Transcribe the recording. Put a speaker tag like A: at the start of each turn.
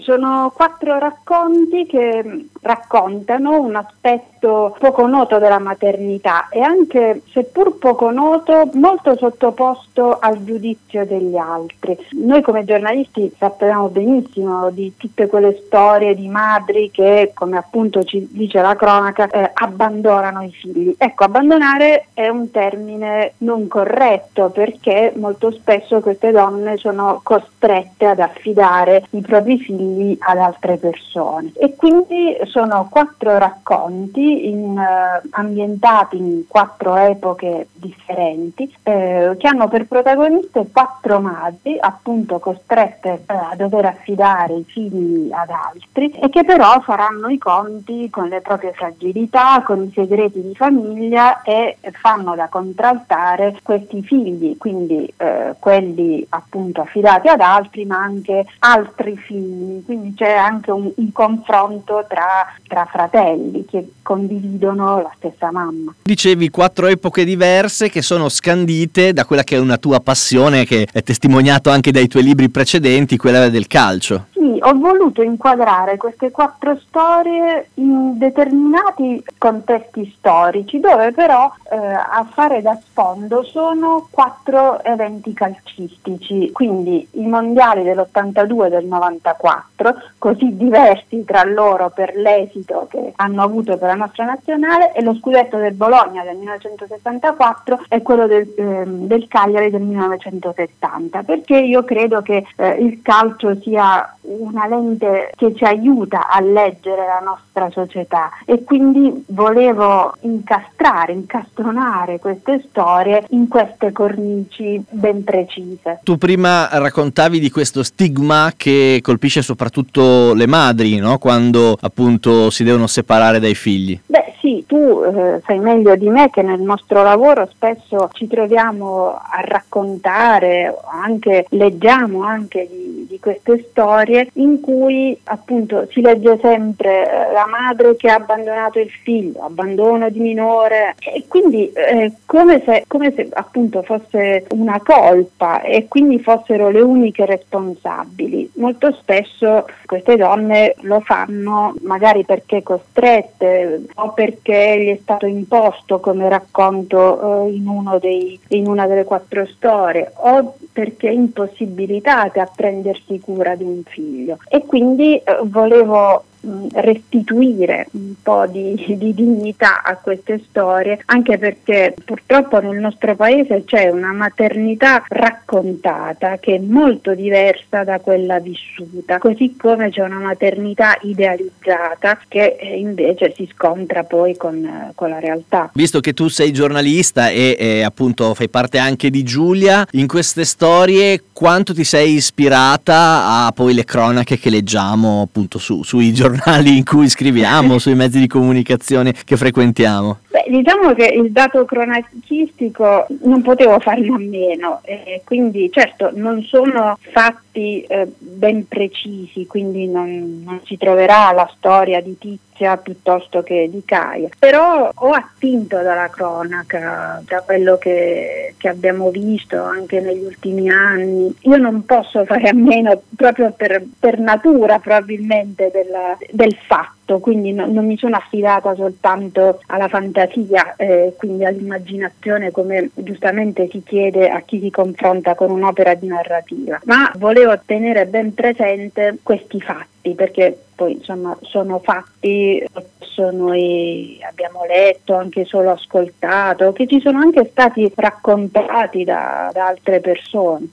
A: Sono 4 racconti che raccontano un aspetto poco noto della maternità e anche, seppur poco noto, molto sottoposto al giudizio degli altri. Noi come giornalisti sappiamo benissimo di tutte quelle storie di madri che, come appunto ci dice la cronaca, abbandonano i figli. Ecco, abbandonare è un termine non corretto, perché molto spesso queste donne sono costrette ad affidare i propri figli ad altre persone, e quindi sono 4 racconti ambientati in 4 epoche differenti, che hanno per protagoniste 4 madri appunto costrette a dover affidare i figli ad altri, e che però faranno i conti con le proprie fragilità, con i segreti di famiglia, e fanno da contraltare questi figli, quindi quelli appunto affidati ad altri, ma anche altri figli. Quindi c'è anche un confronto tra fratelli che condividono la stessa mamma.
B: Dicevi 4 epoche diverse che sono scandite da quella che è una tua passione, che è testimoniato anche dai tuoi libri precedenti, quella del calcio.
A: Sì, ho voluto inquadrare queste 4 storie in determinati contesti storici, dove però a fare da sfondo sono 4 eventi calcistici, quindi i mondiali dell'82 e del 94, così diversi tra loro per l'esito che hanno avuto per la nostra nazionale, e lo scudetto del Bologna del 1964 e quello del Cagliari del 1970, perché io credo che il calcio sia una lente che ci aiuta a leggere la nostra società, e quindi volevo incastronare queste storie in queste cornici ben precise.
B: Tu prima raccontavi di questo stigma che colpisce soprattutto le madri, no? Quando appunto si devono separare dai figli.
A: Beh sì, tu sai meglio di me che nel nostro lavoro spesso ci troviamo a raccontare, leggiamo anche di queste storie in cui appunto si legge sempre la madre che ha abbandonato il figlio, abbandono di minore, e quindi come se appunto fosse una colpa e quindi fossero le uniche responsabili. Molto spesso queste donne lo fanno magari perché costrette o perché gli è stato imposto, come racconto in una delle 4 storie, o perché impossibilitate a prendersi cura di un figlio. E quindi volevo restituire un po' di dignità a queste storie, anche perché purtroppo nel nostro paese c'è una maternità raccontata che è molto diversa da quella vissuta, così come c'è una maternità idealizzata che invece si scontra poi con la realtà.
B: Visto che tu sei giornalista e appunto fai parte anche di Giulia, in queste storie quanto ti sei ispirata a poi le cronache che leggiamo appunto sui giornali in cui scriviamo, sui mezzi di comunicazione che frequentiamo?
A: Beh, diciamo che il dato cronachistico non potevo farne a meno, quindi certo non sono fatti ben precisi, quindi non si troverà la storia di Tizia piuttosto che di Caia, però ho attinto dalla cronaca, da quello che abbiamo visto anche negli ultimi anni. Io non posso fare a meno, proprio per natura probabilmente, del fatto, quindi non mi sono affidata soltanto alla fantasia, quindi all'immaginazione, come giustamente si chiede a chi si confronta con un'opera di narrativa, ma volevo tenere ben presente questi fatti, perché poi insomma sono fatti che noi abbiamo letto, anche solo ascoltato, che ci sono anche stati raccontati da altre persone.